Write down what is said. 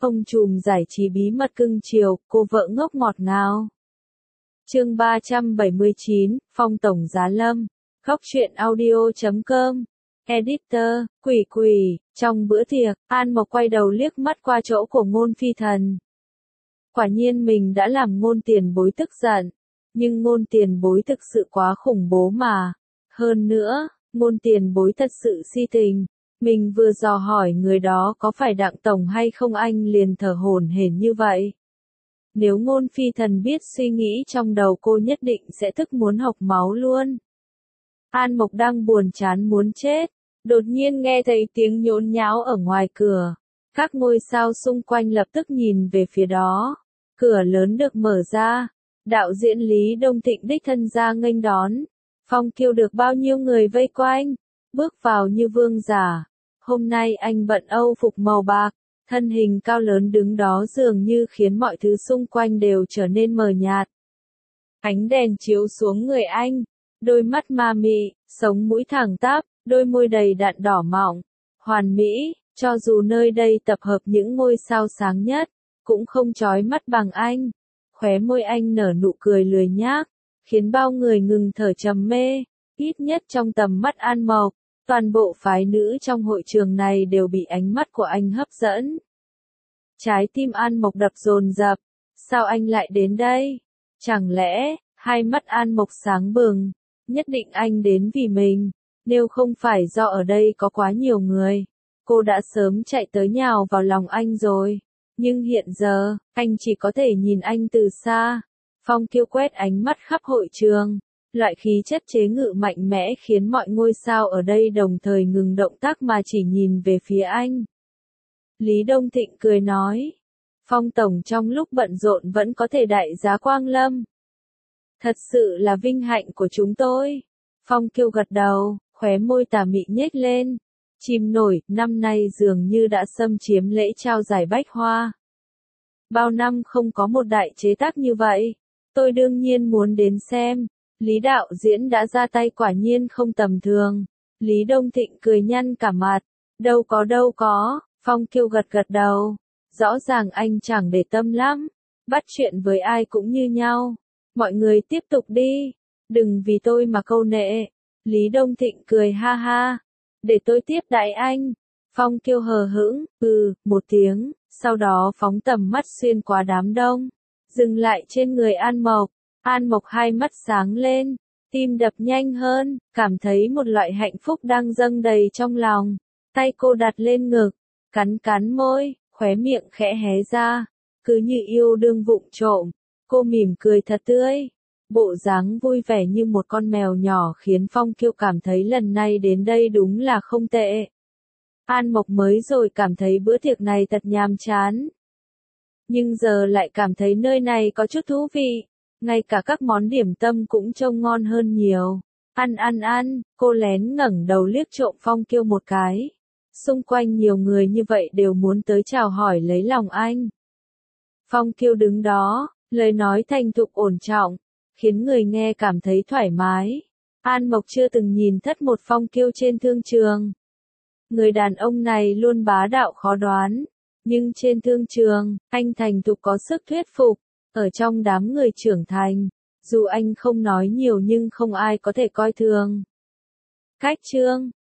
Ông trùm giải trí bí mật cưng chiều, cô vợ ngốc ngọt ngào. Chương 379, Phong Tổng Giá Lâm. Góc truyện audio.com. Editor, Quỷ Quỷ. Trong bữa tiệc, An Mộc quay đầu liếc mắt qua chỗ của Ngôn Phi Thần. Quả nhiên mình đã làm Ngôn Tiền Bối tức giận. Nhưng Ngôn Tiền Bối thực sự quá khủng bố mà. Hơn nữa, Ngôn Tiền Bối thật sự si tình. Mình vừa dò hỏi người đó có phải Đặng Tổng hay không anh liền thở hổn hển như vậy. Nếu Ngôn Phi Thần biết suy nghĩ trong đầu cô nhất định sẽ tức muốn hộc máu luôn. An Mộc đang buồn chán muốn chết, đột nhiên nghe thấy tiếng nhốn nháo ở ngoài cửa. Các ngôi sao xung quanh lập tức nhìn về phía đó. Cửa lớn được mở ra, đạo diễn Lý Đông Thịnh đích thân ra nghênh đón. Phong Kiêu được bao nhiêu người vây quanh, bước vào như vương giả. Hôm nay anh bận Âu phục màu bạc, thân hình cao lớn đứng đó dường như khiến mọi thứ xung quanh đều trở nên mờ nhạt. Ánh đèn chiếu xuống người anh, đôi mắt ma mị, sống mũi thẳng tắp, đôi môi đầy đặn đỏ mọng, hoàn mỹ, cho dù nơi đây tập hợp những ngôi sao sáng nhất, cũng không chói mắt bằng anh. Khóe môi anh nở nụ cười lười nhác, khiến bao người ngừng thở trầm mê, ít nhất trong tầm mắt An Mộc. Toàn bộ phái nữ trong hội trường này đều bị ánh mắt của anh hấp dẫn. Trái tim An Mộc đập dồn dập. Sao anh lại đến đây? Chẳng lẽ, hai mắt An Mộc sáng bừng. Nhất định anh đến vì mình. Nếu không phải do ở đây có quá nhiều người, cô đã sớm chạy tới nhào vào lòng anh rồi. Nhưng hiện giờ, anh chỉ có thể nhìn anh từ xa. Phong Kiêu quét ánh mắt khắp hội trường. Loại khí chất chế ngự mạnh mẽ khiến mọi ngôi sao ở đây đồng thời ngừng động tác mà chỉ nhìn về phía anh. Lý Đông Thịnh cười nói, Phong Tổng trong lúc bận rộn vẫn có thể đại giá quang lâm. Thật sự là vinh hạnh của chúng tôi. Phong Kiêu gật đầu, khóe môi tà mị nhếch lên. Chim nổi, năm nay dường như đã xâm chiếm lễ trao giải bách hoa. Bao năm không có một đại chế tác như vậy. Tôi đương nhiên muốn đến xem. Lý đạo diễn đã ra tay quả nhiên không tầm thường. Lý Đông Thịnh cười nhăn cả mặt. Đâu có, Phong Kiêu gật gật đầu. Rõ ràng anh chẳng để tâm lắm. Bắt chuyện với ai cũng như nhau. Mọi người tiếp tục đi. Đừng vì tôi mà câu nệ. Lý Đông Thịnh cười ha ha. Để tôi tiếp đãi anh. Phong Kiêu hờ hững, một tiếng, sau đó phóng tầm mắt xuyên qua đám đông. Dừng lại trên người An Mộc. An Mộc hai mắt sáng lên, tim đập nhanh hơn, cảm thấy một loại hạnh phúc đang dâng đầy trong lòng. Tay cô đặt lên ngực, cắn môi, khóe miệng khẽ hé ra, cứ như yêu đương vụng trộm. Cô mỉm cười thật tươi, bộ dáng vui vẻ như một con mèo nhỏ khiến Phong Kiêu cảm thấy lần này đến đây đúng là không tệ. An Mộc mới rồi cảm thấy bữa tiệc này thật nhàm chán. Nhưng giờ lại cảm thấy nơi này có chút thú vị. Ngay cả các món điểm tâm cũng trông ngon hơn nhiều. Ăn, cô lén ngẩng đầu liếc trộm Phong Kiêu một cái. Xung quanh nhiều người như vậy đều muốn tới chào hỏi lấy lòng anh. Phong Kiêu đứng đó, lời nói thành thục ổn trọng, khiến người nghe cảm thấy thoải mái. An Mộc chưa từng nhìn thất một Phong Kiêu trên thương trường. Người đàn ông này luôn bá đạo khó đoán. Nhưng trên thương trường, anh thành thục có sức thuyết phục. Ở trong đám người trưởng thành, dù anh không nói nhiều nhưng không ai có thể coi thường. Cách chương